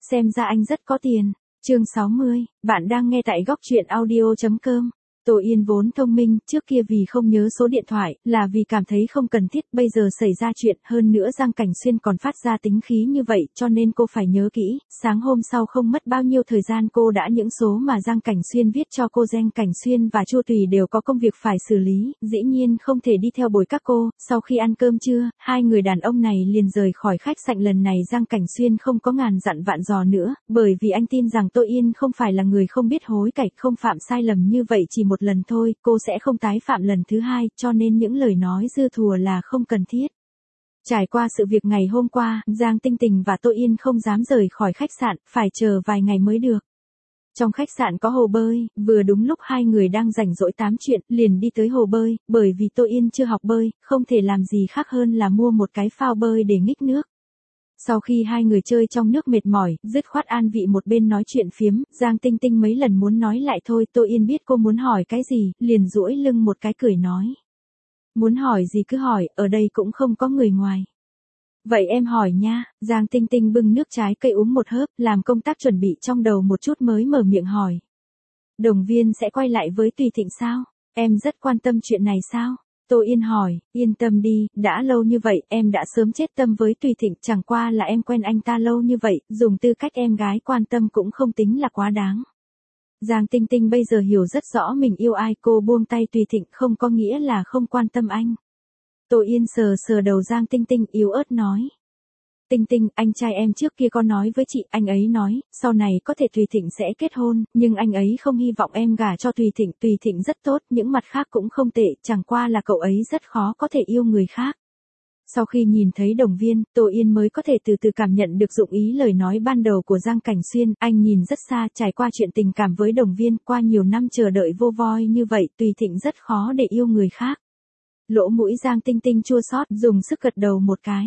xem ra anh rất có tiền. Chương 60, bạn đang nghe tại góc truyện audio.com. Tô Yên vốn thông minh, trước kia vì không nhớ số điện thoại, là vì cảm thấy không cần thiết, bây giờ xảy ra chuyện, hơn nữa Giang Cảnh Xuyên còn phát ra tính khí như vậy, cho nên cô phải nhớ kỹ. Sáng hôm sau không mất bao nhiêu thời gian cô đã những số mà Giang Cảnh Xuyên viết cho cô. Giang Cảnh Xuyên và Chu Tùy đều có công việc phải xử lý, dĩ nhiên không thể đi theo bồi các cô. Sau khi ăn cơm trưa, hai người đàn ông này liền rời khỏi khách sạn. Lần này Giang Cảnh Xuyên không có ngàn dặn vạn dò nữa, bởi vì anh tin rằng Tô Yên không phải là người không biết hối cải, không phạm sai lầm như vậy chỉ một lần thôi, cô sẽ không tái phạm lần thứ hai, cho nên những lời nói dư thừa là không cần thiết. Trải qua sự việc ngày hôm qua, Giang Tinh Tình và Tô Yên không dám rời khỏi khách sạn, phải chờ vài ngày mới được. Trong khách sạn có hồ bơi, vừa đúng lúc hai người đang rảnh rỗi tám chuyện, liền đi tới hồ bơi, bởi vì Tô Yên chưa học bơi, không thể làm gì khác hơn là mua một cái phao bơi để nghích nước. Sau khi hai người chơi trong nước mệt mỏi, dứt khoát an vị một bên nói chuyện phiếm, Giang Tinh Tinh mấy lần muốn nói lại thôi, Tô Yên biết cô muốn hỏi cái gì, liền duỗi lưng một cái cười nói. Muốn hỏi gì cứ hỏi, ở đây cũng không có người ngoài. Vậy em hỏi nha, Giang Tinh Tinh bưng nước trái cây uống một hớp, làm công tác chuẩn bị trong đầu một chút mới mở miệng hỏi. Đồng Viên sẽ quay lại với Tùy Thịnh sao? Em rất quan tâm chuyện này sao? Tô Yên hỏi, yên tâm đi, đã lâu như vậy, em đã sớm chết tâm với Tùy Thịnh, chẳng qua là em quen anh ta lâu như vậy, dùng tư cách em gái quan tâm cũng không tính là quá đáng. Giang Tinh Tinh bây giờ hiểu rất rõ mình yêu ai, cô buông tay Tùy Thịnh không có nghĩa là không quan tâm anh. Tô Yên sờ sờ đầu Giang Tinh Tinh yếu ớt nói. Tinh Tinh, anh trai em trước kia có nói với chị, anh ấy nói, sau này có thể Tùy Thịnh sẽ kết hôn, nhưng anh ấy không hy vọng em gả cho Tùy Thịnh rất tốt, những mặt khác cũng không tệ, chẳng qua là cậu ấy rất khó có thể yêu người khác. Sau khi nhìn thấy Đồng Viên, Tô Yên mới có thể từ từ cảm nhận được dụng ý lời nói ban đầu của Giang Cảnh Xuyên, anh nhìn rất xa, trải qua chuyện tình cảm với Đồng Viên, qua nhiều năm chờ đợi vô voi như vậy, Tùy Thịnh rất khó để yêu người khác. Lỗ mũi Giang Tinh Tinh chua xót, dùng sức gật đầu một cái.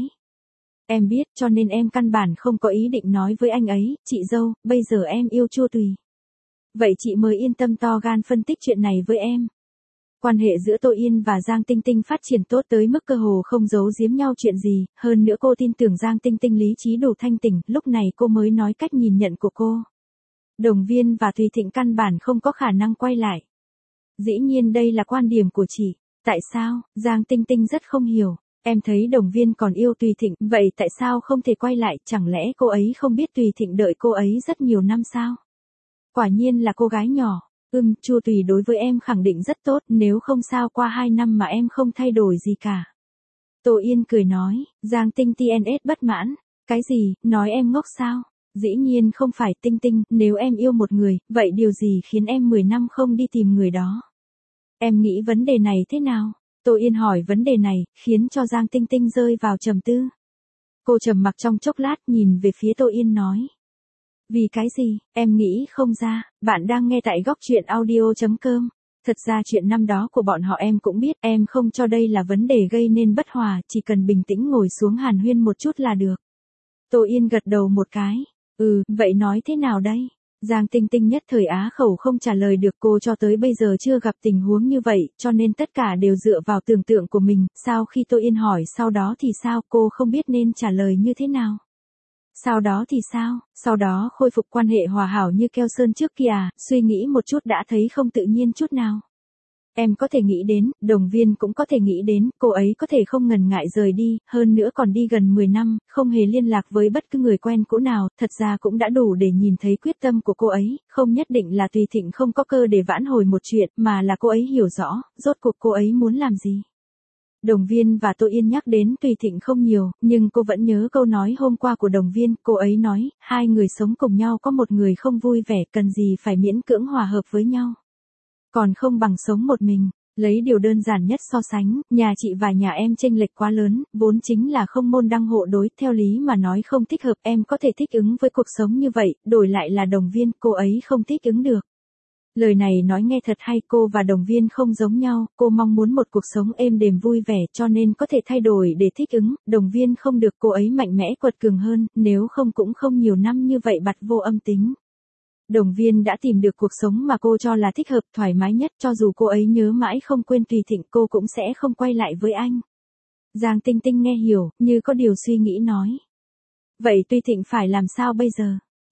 Em biết, cho nên em căn bản không có ý định nói với anh ấy, chị dâu, bây giờ em yêu Chu Tùy. Vậy chị mới yên tâm to gan phân tích chuyện này với em. Quan hệ giữa Tô Yên và Giang Tinh Tinh phát triển tốt tới mức cơ hồ không giấu giếm nhau chuyện gì, hơn nữa cô tin tưởng Giang Tinh Tinh lý trí đủ thanh tỉnh, lúc này cô mới nói cách nhìn nhận của cô. Đồng Viên và Tùy Thịnh căn bản không có khả năng quay lại. Dĩ nhiên đây là quan điểm của chị. Tại sao? Giang Tinh Tinh rất không hiểu. Em thấy Đồng Viên còn yêu Tùy Thịnh, vậy tại sao không thể quay lại, chẳng lẽ cô ấy không biết Tùy Thịnh đợi cô ấy rất nhiều năm sao? Quả nhiên là cô gái nhỏ. Chu Tùy đối với em khẳng định rất tốt, nếu không sao qua 2 năm mà em không thay đổi gì cả. Tô Yên cười nói, Giang Tinh TNS bất mãn. Cái gì, nói em ngốc sao? Dĩ nhiên không phải Tinh Tinh, nếu em yêu một người, vậy điều gì khiến em 10 năm không đi tìm người đó? Em nghĩ vấn đề này thế nào? Tô Yên hỏi vấn đề này, khiến cho Giang Tinh Tinh rơi vào trầm tư. Cô trầm mặc trong chốc lát nhìn về phía Tô Yên nói. Vì cái gì, em nghĩ không ra, bạn đang nghe tại góc truyện audio.com. Thật ra chuyện năm đó của bọn họ em cũng biết, em không cho đây là vấn đề gây nên bất hòa, chỉ cần bình tĩnh ngồi xuống hàn huyên một chút là được. Tô Yên gật đầu một cái. Vậy nói thế nào đây? Giang Tinh Tinh nhất thời á khẩu không trả lời được, cô cho tới bây giờ chưa gặp tình huống như vậy, cho nên tất cả đều dựa vào tưởng tượng của mình, sau khi Tô Yên hỏi sau đó thì sao, cô không biết nên trả lời như thế nào. Sau đó thì sao, sau đó khôi phục quan hệ hòa hảo như keo sơn trước kia à, suy nghĩ một chút đã thấy không tự nhiên chút nào. Em có thể nghĩ đến, Đồng Viên cũng có thể nghĩ đến, cô ấy có thể không ngần ngại rời đi, hơn nữa còn đi gần 10 năm, không hề liên lạc với bất cứ người quen cũ nào, thật ra cũng đã đủ để nhìn thấy quyết tâm của cô ấy, không nhất định là Tùy Thịnh không có cơ để vãn hồi một chuyện, mà là cô ấy hiểu rõ, rốt cuộc cô ấy muốn làm gì. Đồng Viên và Tô Yên nhắc đến Tùy Thịnh không nhiều, nhưng cô vẫn nhớ câu nói hôm qua của Đồng Viên, cô ấy nói, hai người sống cùng nhau có một người không vui vẻ, cần gì phải miễn cưỡng hòa hợp với nhau. Còn không bằng sống một mình, lấy điều đơn giản nhất so sánh, nhà chị và nhà em chênh lệch quá lớn, vốn chính là không môn đăng hộ đối, theo lý mà nói không thích hợp, em có thể thích ứng với cuộc sống như vậy, đổi lại là Đồng Viên, cô ấy không thích ứng được. Lời này nói nghe thật hay, cô và Đồng Viên không giống nhau, cô mong muốn một cuộc sống êm đềm vui vẻ cho nên có thể thay đổi để thích ứng, Đồng Viên không được, cô ấy mạnh mẽ quật cường hơn, nếu không cũng không nhiều năm như vậy bặt vô âm tính. Đồng Viên đã tìm được cuộc sống mà cô cho là thích hợp, thoải mái nhất, cho dù cô ấy nhớ mãi không quên Tùy Thịnh cô cũng sẽ không quay lại với anh. Giang Tinh Tinh nghe hiểu, như có điều suy nghĩ nói. Vậy Tùy Thịnh phải làm sao bây giờ?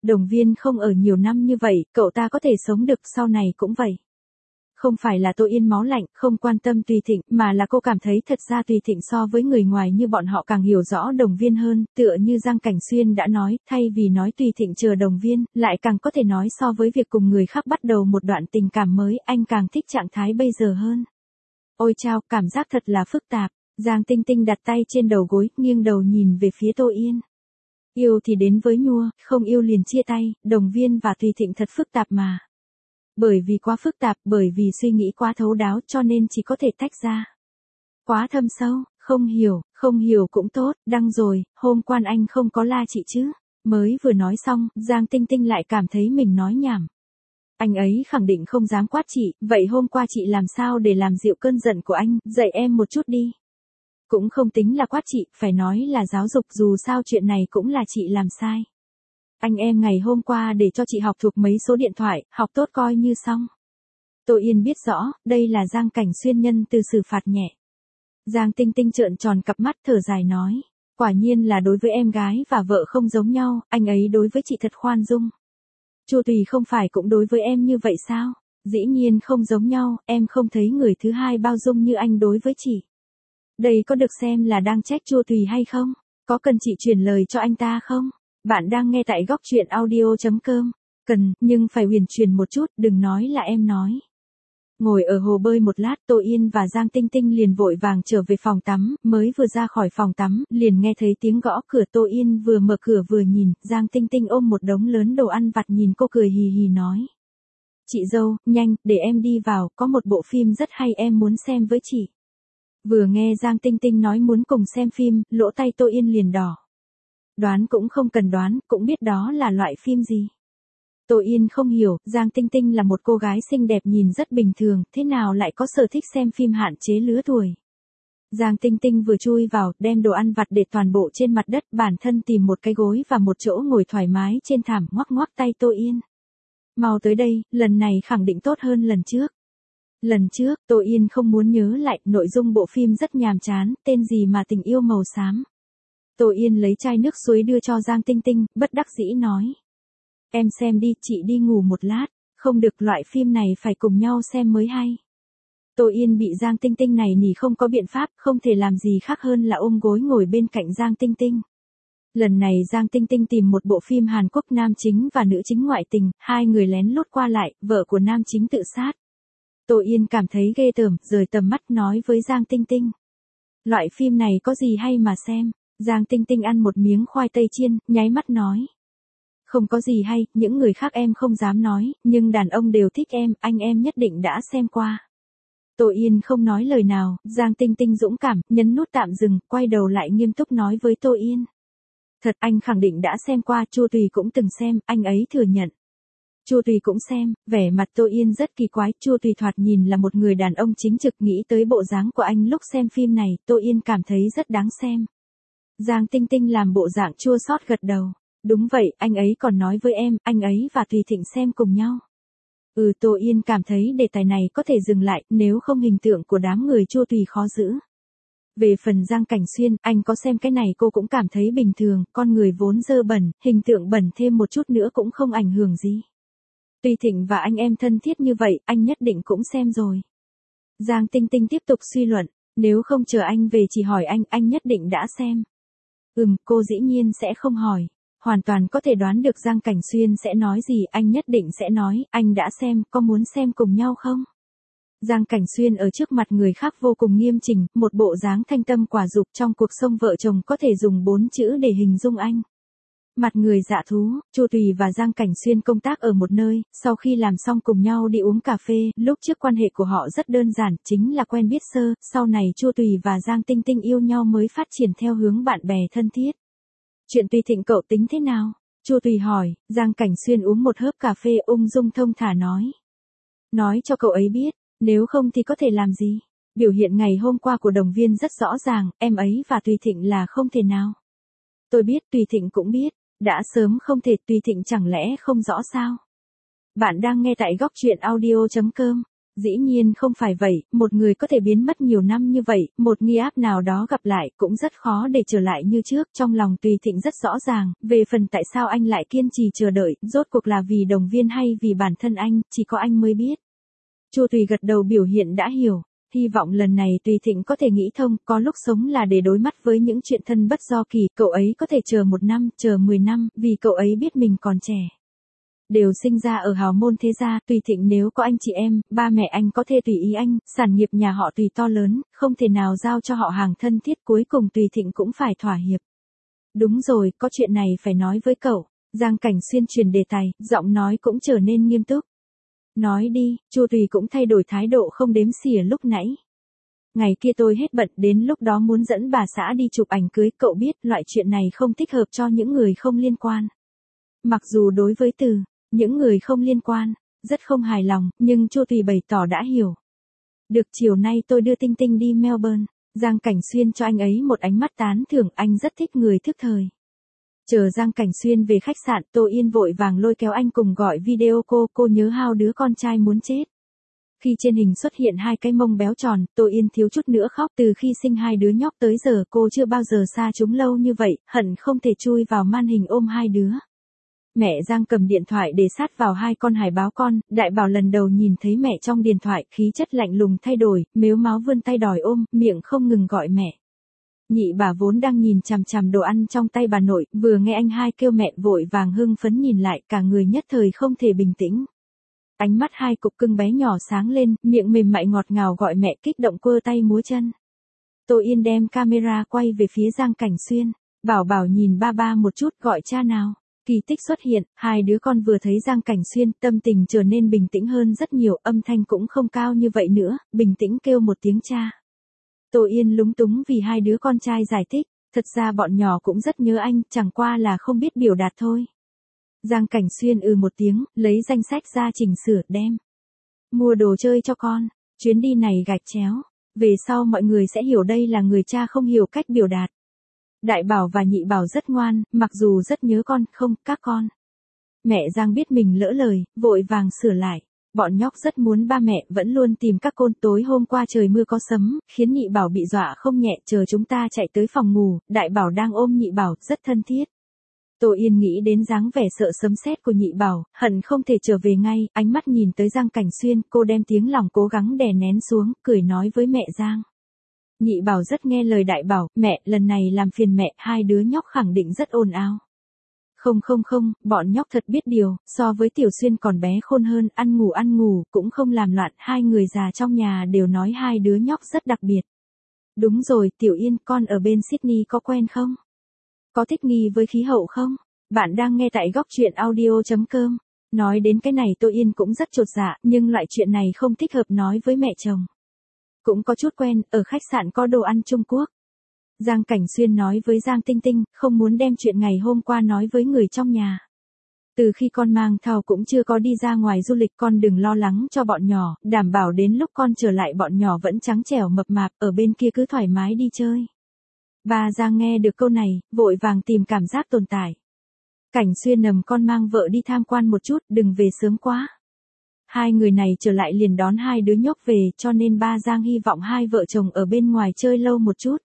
Đồng Viên không ở nhiều năm như vậy, cậu ta có thể sống được sau này cũng vậy. Không phải là Tô Yên máu lạnh, không quan tâm Tùy Thịnh, mà là cô cảm thấy thật ra Tùy Thịnh so với người ngoài như bọn họ càng hiểu rõ Đồng Viên hơn, tựa như Giang Cảnh Xuyên đã nói, thay vì nói Tùy Thịnh chờ Đồng Viên, lại càng có thể nói so với việc cùng người khác bắt đầu một đoạn tình cảm mới, anh càng thích trạng thái bây giờ hơn. Ôi chao, cảm giác thật là phức tạp. Giang Tinh Tinh đặt tay trên đầu gối, nghiêng đầu nhìn về phía Tô Yên. Yêu thì đến với nhua, không yêu liền chia tay, Đồng Viên và Tùy Thịnh thật phức tạp mà. Bởi vì quá phức tạp, bởi vì suy nghĩ quá thấu đáo cho nên chỉ có thể tách ra. Quá thâm sâu, không hiểu cũng tốt, đăng rồi, hôm qua anh không có la chị chứ. Mới vừa nói xong, Giang Tinh Tinh lại cảm thấy mình nói nhảm. Anh ấy khẳng định không dám quát chị, vậy hôm qua chị làm sao để làm dịu cơn giận của anh, dạy em một chút đi. Cũng không tính là quát chị, phải nói là giáo dục, dù sao chuyện này cũng là chị làm sai. Anh em ngày hôm qua để cho chị học thuộc mấy số điện thoại, học tốt coi như xong. Tô Yên biết rõ, đây là Giang Cảnh Xuyên nhân từ xử phạt nhẹ. Giang Tinh Tinh trợn tròn cặp mắt thở dài nói. Quả nhiên là đối với em gái và vợ không giống nhau, anh ấy đối với chị thật khoan dung. Chu Tùy không phải cũng đối với em như vậy sao? Dĩ nhiên không giống nhau, em không thấy người thứ hai bao dung như anh đối với chị. Đây có được xem là đang trách Chu Tùy hay không? Có cần chị truyền lời cho anh ta không? Bạn đang nghe tại góc truyện audio.com. Cần, nhưng phải huyền truyền một chút, đừng nói là em nói. Ngồi ở hồ bơi một lát, Tô Yên và Giang Tinh Tinh liền vội vàng trở về phòng tắm, mới vừa ra khỏi phòng tắm, liền nghe thấy tiếng gõ cửa. Tô Yên vừa mở cửa vừa nhìn, Giang Tinh Tinh ôm một đống lớn đồ ăn vặt nhìn cô cười hì hì nói. Chị dâu, nhanh, để em đi vào, có một bộ phim rất hay em muốn xem với chị. Vừa nghe Giang Tinh Tinh nói muốn cùng xem phim, lỗ tay Tô Yên liền đỏ. Đoán cũng không cần đoán, cũng biết đó là loại phim gì. Tô Yên không hiểu, Giang Tinh Tinh là một cô gái xinh đẹp nhìn rất bình thường, thế nào lại có sở thích xem phim hạn chế lứa tuổi. Giang Tinh Tinh vừa chui vào, đem đồ ăn vặt để toàn bộ trên mặt đất, bản thân tìm một cái gối và một chỗ ngồi thoải mái trên thảm, ngoắc ngoắc tay Tô Yên. Mau tới đây, lần này khẳng định tốt hơn lần trước. Lần trước, Tô Yên không muốn nhớ lại, nội dung bộ phim rất nhàm chán, tên gì mà tình yêu màu xám. Tô Yên lấy chai nước suối đưa cho Giang Tinh Tinh, bất đắc dĩ nói. Em xem đi, chị đi ngủ một lát, không được, loại phim này phải cùng nhau xem mới hay. Tô Yên bị Giang Tinh Tinh này nỉ không có biện pháp, không thể làm gì khác hơn là ôm gối ngồi bên cạnh Giang Tinh Tinh. Lần này Giang Tinh Tinh tìm một bộ phim Hàn Quốc, nam chính và nữ chính ngoại tình, hai người lén lút qua lại, vợ của nam chính tự sát. Tô Yên cảm thấy ghê tởm, rời tầm mắt nói với Giang Tinh Tinh. Loại phim này có gì hay mà xem? Giang Tinh Tinh ăn một miếng khoai tây chiên, nháy mắt nói. Không có gì hay, những người khác em không dám nói, nhưng đàn ông đều thích em, anh em nhất định đã xem qua. Tô Yên không nói lời nào, Giang Tinh Tinh dũng cảm, nhấn nút tạm dừng, quay đầu lại nghiêm túc nói với Tô Yên. Thật, anh khẳng định đã xem qua, Chu Tùy cũng từng xem, anh ấy thừa nhận. Chu Tùy cũng xem, vẻ mặt Tô Yên rất kỳ quái, Chu Tùy thoạt nhìn là một người đàn ông chính trực, nghĩ tới bộ dáng của anh lúc xem phim này, Tô Yên cảm thấy rất đáng xem. Giang Tinh Tinh làm bộ dạng chua xót gật đầu. Đúng vậy, anh ấy còn nói với em, anh ấy và Tùy Thịnh xem cùng nhau. Tô Yên cảm thấy đề tài này có thể dừng lại, nếu không hình tượng của đám người Chu Tùy khó giữ. Về phần Giang Cảnh Xuyên, anh có xem cái này cô cũng cảm thấy bình thường, con người vốn dơ bẩn, hình tượng bẩn thêm một chút nữa cũng không ảnh hưởng gì. Tùy Thịnh và anh em thân thiết như vậy, anh nhất định cũng xem rồi. Giang Tinh Tinh tiếp tục suy luận, nếu không chờ anh về chỉ hỏi anh nhất định đã xem. Cô dĩ nhiên sẽ không hỏi. Hoàn toàn có thể đoán được Giang Cảnh Xuyên sẽ nói gì, anh nhất định sẽ nói, anh đã xem, có muốn xem cùng nhau không? Giang Cảnh Xuyên ở trước mặt người khác vô cùng nghiêm chỉnh, một bộ dáng thanh tâm quả dục, trong cuộc sống vợ chồng có thể dùng 4 chữ để hình dung anh. Mặt người dạ thú, Chu Tùy và Giang Cảnh Xuyên công tác ở một nơi, sau khi làm xong cùng nhau đi uống cà phê, lúc trước quan hệ của họ rất đơn giản, chính là quen biết sơ, sau này Chu Tùy và Giang Tinh Tinh yêu nhau mới phát triển theo hướng bạn bè thân thiết. Chuyện Tùy Thịnh cậu tính thế nào? Chu Tùy hỏi, Giang Cảnh Xuyên uống một hớp cà phê ung dung thông thả nói. Nói cho cậu ấy biết, nếu không thì có thể làm gì? Biểu hiện ngày hôm qua của Đồng Viên rất rõ ràng, em ấy và Tùy Thịnh là không thể nào. Tôi biết, Tùy Thịnh cũng biết, đã sớm không thể, Tùy Thịnh chẳng lẽ không rõ sao? Bạn đang nghe tại góc truyện audio.com. Dĩ nhiên không phải vậy, một người có thể biến mất nhiều năm như vậy, một nghi áp nào đó gặp lại cũng rất khó để trở lại như trước, trong lòng Tùy Thịnh rất rõ ràng, về phần tại sao anh lại kiên trì chờ đợi, rốt cuộc là vì đồng viên hay vì bản thân anh, chỉ có anh mới biết. Chu Tùy gật đầu biểu hiện đã hiểu, hy vọng lần này Tùy Thịnh có thể nghĩ thông, có lúc sống là để đối mắt với những chuyện thân bất do kỳ, cậu ấy có thể chờ 1 năm, chờ 10 năm, vì cậu ấy biết mình còn trẻ. Đều sinh ra ở hào môn thế gia, Tùy Thịnh nếu có anh chị em, ba mẹ anh có thể tùy ý anh, sản nghiệp nhà họ Tùy to lớn, không thể nào giao cho họ hàng thân thiết, cuối cùng Tùy Thịnh cũng phải thỏa hiệp. Đúng rồi, có chuyện này phải nói với cậu. Giang Cảnh Xuyên truyền đề tài, giọng nói cũng trở nên nghiêm túc. Nói đi, Chu Tùy cũng thay đổi thái độ không đếm xỉa lúc nãy. Ngày kia tôi hết bận, đến lúc đó muốn dẫn bà xã đi chụp ảnh cưới, cậu biết loại chuyện này không thích hợp cho những người không liên quan. Mặc dù đối với những người không liên quan, rất không hài lòng, nhưng Chu Tùy bày tỏ đã hiểu. Được, chiều nay tôi đưa Tinh Tinh đi Melbourne. Giang Cảnh Xuyên cho anh ấy một ánh mắt tán thưởng, anh rất thích người thức thời. Chờ Giang Cảnh Xuyên về khách sạn, Tô Yên vội vàng lôi kéo anh cùng gọi video cô nhớ hao đứa con trai muốn chết. Khi trên hình xuất hiện 2 cái mông béo tròn, Tô Yên thiếu chút nữa khóc, từ khi sinh 2 đứa nhóc tới giờ cô chưa bao giờ xa chúng lâu như vậy, hận không thể chui vào màn hình ôm 2 đứa. Mẹ Giang cầm điện thoại để sát vào 2 con hải báo con, Đại Bảo lần đầu nhìn thấy mẹ trong điện thoại, khí chất lạnh lùng thay đổi, mếu máo vươn tay đòi ôm, miệng không ngừng gọi mẹ. Nhị bà vốn đang nhìn chằm chằm đồ ăn trong tay bà nội, vừa nghe anh hai kêu mẹ vội vàng hưng phấn nhìn lại, cả người nhất thời không thể bình tĩnh. Ánh mắt 2 cục cưng bé nhỏ sáng lên, miệng mềm mại ngọt ngào gọi mẹ, kích động quơ tay múa chân. Tô Yên đem camera quay về phía Giang Cảnh Xuyên, Bảo nhìn ba một chút, gọi cha nào. Kỳ tích xuất hiện, 2 đứa con vừa thấy Giang Cảnh Xuyên, tâm tình trở nên bình tĩnh hơn rất nhiều, âm thanh cũng không cao như vậy nữa, bình tĩnh kêu một tiếng cha. Tô Yên lúng túng vì 2 đứa con trai giải thích, thật ra bọn nhỏ cũng rất nhớ anh, chẳng qua là không biết biểu đạt thôi. Giang Cảnh Xuyên một tiếng, lấy danh sách ra chỉnh sửa, đem mua đồ chơi cho con, chuyến đi này gạch chéo, về sau mọi người sẽ hiểu đây là người cha không hiểu cách biểu đạt. Đại Bảo và Nhị Bảo rất ngoan, mặc dù rất nhớ con, không, các con. Mẹ Giang biết mình lỡ lời, vội vàng sửa lại. Bọn nhóc rất muốn ba mẹ, vẫn luôn tìm các con, tối hôm qua trời mưa có sấm, khiến Nhị Bảo bị dọa không nhẹ, chờ chúng ta chạy tới phòng ngủ, Đại Bảo đang ôm Nhị Bảo, rất thân thiết. Tô Yên nghĩ đến dáng vẻ sợ sấm sét của Nhị Bảo, hận không thể trở về ngay, ánh mắt nhìn tới Giang Cảnh Xuyên, cô đem tiếng lòng cố gắng đè nén xuống, cười nói với mẹ Giang. Nhị Bảo rất nghe lời Đại Bảo, mẹ, lần này làm phiền mẹ, 2 đứa nhóc khẳng định rất ồn ào. Không, bọn nhóc thật biết điều, so với Tiểu Xuyên còn bé khôn hơn, ăn ngủ, cũng không làm loạn, 2 người già trong nhà đều nói 2 đứa nhóc rất đặc biệt. Đúng rồi, Tiểu Yên, con ở bên Sydney có quen không? Có thích nghi với khí hậu không? Bạn đang nghe tại góc truyện audio.com. Nói đến cái này Tô Yên cũng rất chột dạ, nhưng loại chuyện này không thích hợp nói với mẹ chồng. Cũng có chút quen, ở khách sạn có đồ ăn Trung Quốc. Giang Cảnh Xuyên nói với Giang Tinh Tinh, không muốn đem chuyện ngày hôm qua nói với người trong nhà. Từ khi con mang thai cũng chưa có đi ra ngoài du lịch, con đừng lo lắng cho bọn nhỏ, đảm bảo đến lúc con trở lại bọn nhỏ vẫn trắng trẻo mập mạp, ở bên kia cứ thoải mái đi chơi. Bà Giang nghe được câu này, vội vàng tìm cảm giác tồn tại. Cảnh Xuyên nầm con mang vợ đi tham quan một chút, đừng về sớm quá. 2 người này trở lại liền đón 2 đứa nhóc về, cho nên ba Giang hy vọng 2 vợ chồng ở bên ngoài chơi lâu một chút.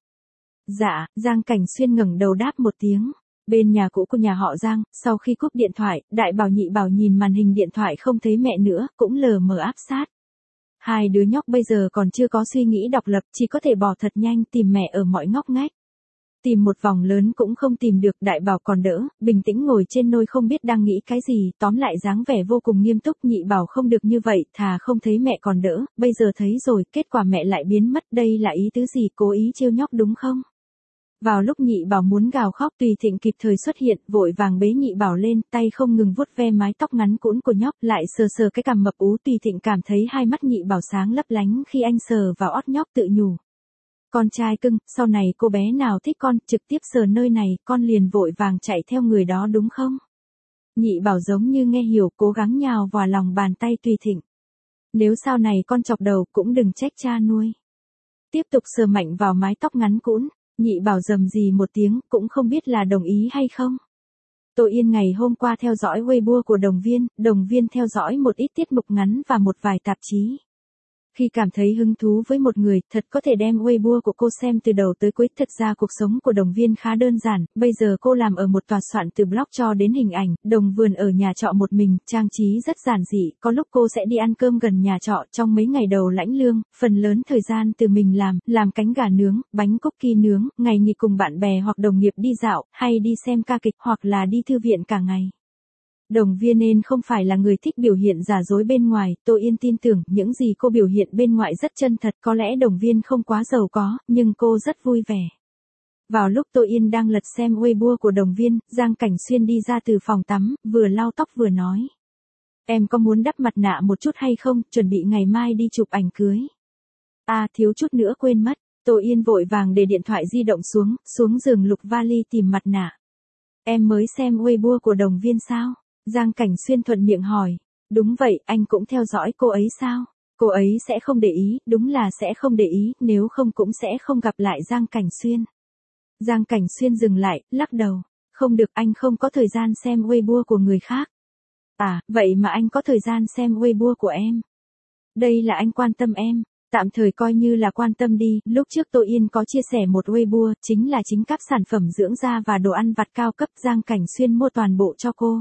Dạ, Giang Cảnh Xuyên ngẩng đầu đáp một tiếng. Bên nhà cũ của nhà họ Giang, sau khi cúp điện thoại, Đại Bảo Nhị Bảo nhìn màn hình điện thoại không thấy mẹ nữa, cũng lờ mờ áp sát. 2 đứa nhóc bây giờ còn chưa có suy nghĩ độc lập, chỉ có thể bỏ thật nhanh tìm mẹ ở mọi ngóc ngách. Tìm một vòng lớn cũng không tìm được, Đại Bảo còn đỡ, bình tĩnh ngồi trên nôi không biết đang nghĩ cái gì, tóm lại dáng vẻ vô cùng nghiêm túc. Nhị Bảo không được như vậy, thà không thấy mẹ còn đỡ, bây giờ thấy rồi, kết quả mẹ lại biến mất, đây là ý tứ gì, cố ý trêu nhóc đúng không? Vào lúc Nhị Bảo muốn gào khóc, Tùy Thịnh kịp thời xuất hiện, vội vàng bế Nhị Bảo lên, tay không ngừng vuốt ve mái tóc ngắn cũn của nhóc, lại sờ cái cằm mập ú. Tùy Thịnh cảm thấy 2 mắt Nhị Bảo sáng lấp lánh khi anh sờ vào ót nhóc, tự nhủ. Con trai cưng, sau này cô bé nào thích con, trực tiếp sờ nơi này, con liền vội vàng chạy theo người đó đúng không? Nhị Bảo giống như nghe hiểu, cố gắng nhào vào lòng bàn tay Tùy Thịnh. Nếu sau này con chọc đầu, cũng đừng trách cha nuôi. Tiếp tục sờ mạnh vào mái tóc ngắn cũn, Nhị Bảo rầm rì một tiếng, cũng không biết là đồng ý hay không. Tô Yên ngày hôm qua theo dõi Weibo của Đồng Viên theo dõi một ít tiết mục ngắn và một vài tạp chí. Khi cảm thấy hứng thú với một người, thật có thể đem Weibo của cô xem từ đầu tới cuối. Thật ra cuộc sống của Đồng Viên khá đơn giản, bây giờ cô làm ở một tòa soạn từ blog cho đến hình ảnh, Đồng Vườn ở nhà trọ một mình, trang trí rất giản dị, có lúc cô sẽ đi ăn cơm gần nhà trọ trong mấy ngày đầu lãnh lương, phần lớn thời gian từ mình làm cánh gà nướng, bánh cookie nướng, ngày nghỉ cùng bạn bè hoặc đồng nghiệp đi dạo, hay đi xem ca kịch hoặc là đi thư viện cả ngày. Đồng Viên nên không phải là người thích biểu hiện giả dối bên ngoài, Tô Yên tin tưởng những gì cô biểu hiện bên ngoài rất chân thật, có lẽ Đồng Viên không quá giàu có, nhưng cô rất vui vẻ. Vào lúc Tô Yên đang lật xem Weibo của Đồng Viên, Giang Cảnh Xuyên đi ra từ phòng tắm, vừa lau tóc vừa nói. Em có muốn đắp mặt nạ một chút hay không, chuẩn bị ngày mai đi chụp ảnh cưới. À thiếu chút nữa quên mất, Tô Yên vội vàng để điện thoại di động xuống giường lục vali tìm mặt nạ. Em mới xem Weibo của Đồng Viên sao? Giang Cảnh Xuyên thuận miệng hỏi. Đúng vậy, anh cũng theo dõi cô ấy sao? Cô ấy sẽ không để ý, đúng là sẽ không để ý, nếu không cũng sẽ không gặp lại Giang Cảnh Xuyên. Giang Cảnh Xuyên dừng lại, lắc đầu. Không được, anh không có thời gian xem Weibo của người khác. À, vậy mà anh có thời gian xem Weibo của em. Đây là anh quan tâm em. Tạm thời coi như là quan tâm đi, lúc trước Tô Yên có chia sẻ một Weibo, chính là chính các sản phẩm dưỡng da và đồ ăn vặt cao cấp, Giang Cảnh Xuyên mua toàn bộ cho cô.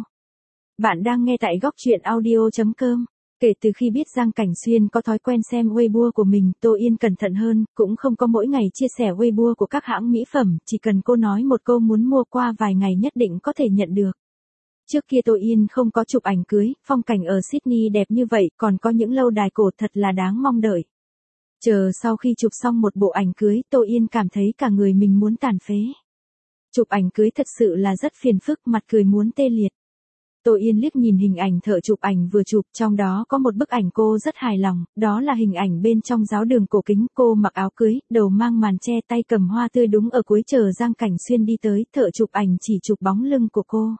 Bạn đang nghe tại góc truyện audio.com. Kể từ khi biết Giang Cảnh Xuyên có thói quen xem Weibo của mình, Tô Yên cẩn thận hơn, cũng không có mỗi ngày chia sẻ Weibo của các hãng mỹ phẩm, chỉ cần cô nói một câu muốn mua qua vài ngày nhất định có thể nhận được. Trước kia Tô Yên không có chụp ảnh cưới, phong cảnh ở Sydney đẹp như vậy, còn có những lâu đài cổ thật là đáng mong đợi. Chờ sau khi chụp xong một bộ ảnh cưới, Tô Yên cảm thấy cả người mình muốn tàn phế. Chụp ảnh cưới thật sự là rất phiền phức, mặt cười muốn tê liệt. Tô Yên liếc nhìn hình ảnh thợ chụp ảnh vừa chụp, trong đó có một bức ảnh cô rất hài lòng, đó là hình ảnh bên trong giáo đường cổ kính, cô mặc áo cưới, đầu mang màn che, tay cầm hoa tươi đúng ở cuối chờ Giang Cảnh Xuyên đi tới, thợ chụp ảnh chỉ chụp bóng lưng của cô.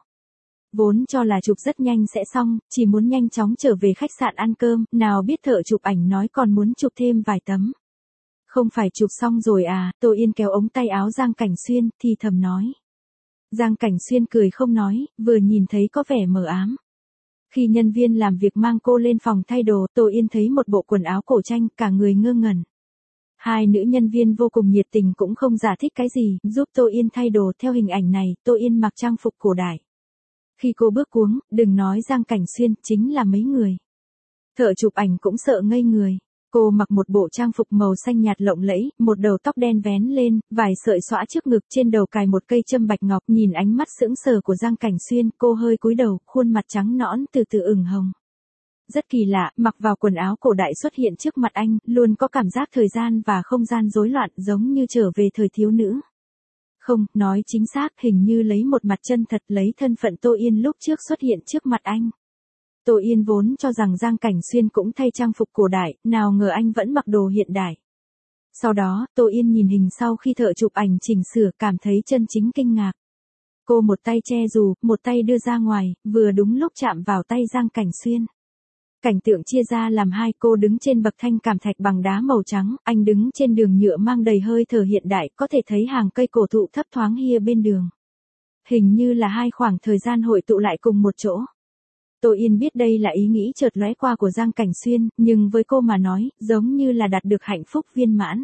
Vốn cho là chụp rất nhanh sẽ xong, chỉ muốn nhanh chóng trở về khách sạn ăn cơm, nào biết thợ chụp ảnh nói còn muốn chụp thêm vài tấm. Không phải chụp xong rồi à, Tô Yên kéo ống tay áo Giang Cảnh Xuyên, thì thầm nói. Giang Cảnh Xuyên cười không nói, vừa nhìn thấy có vẻ mờ ám. Khi nhân viên làm việc mang cô lên phòng thay đồ, Tô Yên thấy một bộ quần áo cổ tranh, cả người ngơ ngẩn. Hai nữ nhân viên vô cùng nhiệt tình cũng không giải thích cái gì, giúp Tô Yên thay đồ theo hình ảnh này, Tô Yên mặc trang phục cổ đại. Khi cô bước cuống, đừng nói Giang Cảnh Xuyên, chính là mấy người. Thợ chụp ảnh cũng sợ ngây người. Cô mặc một bộ trang phục màu xanh nhạt lộng lẫy, một đầu tóc đen vén lên, vài sợi xõa trước ngực, trên đầu cài một cây châm bạch ngọc, nhìn ánh mắt sững sờ của Giang Cảnh Xuyên, cô hơi cúi đầu, khuôn mặt trắng nõn từ từ ửng hồng. Rất kỳ lạ, mặc vào quần áo cổ đại xuất hiện trước mặt anh, luôn có cảm giác thời gian và không gian rối loạn, giống như trở về thời thiếu nữ. Không, nói chính xác, hình như lấy một mặt chân thật, lấy thân phận Tô Yên lúc trước xuất hiện trước mặt anh. Tô Yên vốn cho rằng Giang Cảnh Xuyên cũng thay trang phục cổ đại, nào ngờ anh vẫn mặc đồ hiện đại. Sau đó, Tô Yên nhìn hình sau khi thợ chụp ảnh chỉnh sửa, cảm thấy chân chính kinh ngạc. Cô một tay che dù, một tay đưa ra ngoài, vừa đúng lúc chạm vào tay Giang Cảnh Xuyên. Cảnh tượng chia ra làm hai, cô đứng trên bậc thanh cảm thạch bằng đá màu trắng, anh đứng trên đường nhựa mang đầy hơi thở hiện đại, có thể thấy hàng cây cổ thụ thấp thoáng hia bên đường. Hình như là hai khoảng thời gian hội tụ lại cùng một chỗ. Tô Yên biết đây là ý nghĩ chợt lóe qua của Giang Cảnh Xuyên, nhưng với cô mà nói, giống như là đạt được hạnh phúc viên mãn.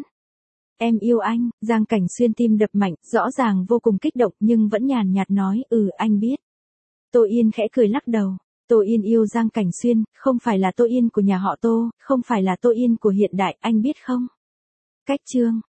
Em yêu anh, Giang Cảnh Xuyên tim đập mạnh, rõ ràng vô cùng kích động nhưng vẫn nhàn nhạt nói, anh biết. Tô Yên khẽ cười lắc đầu. Tô Yên yêu Giang Cảnh Xuyên, không phải là Tô Yên của nhà họ Tô, không phải là Tô Yên của hiện đại, anh biết không? Cách chương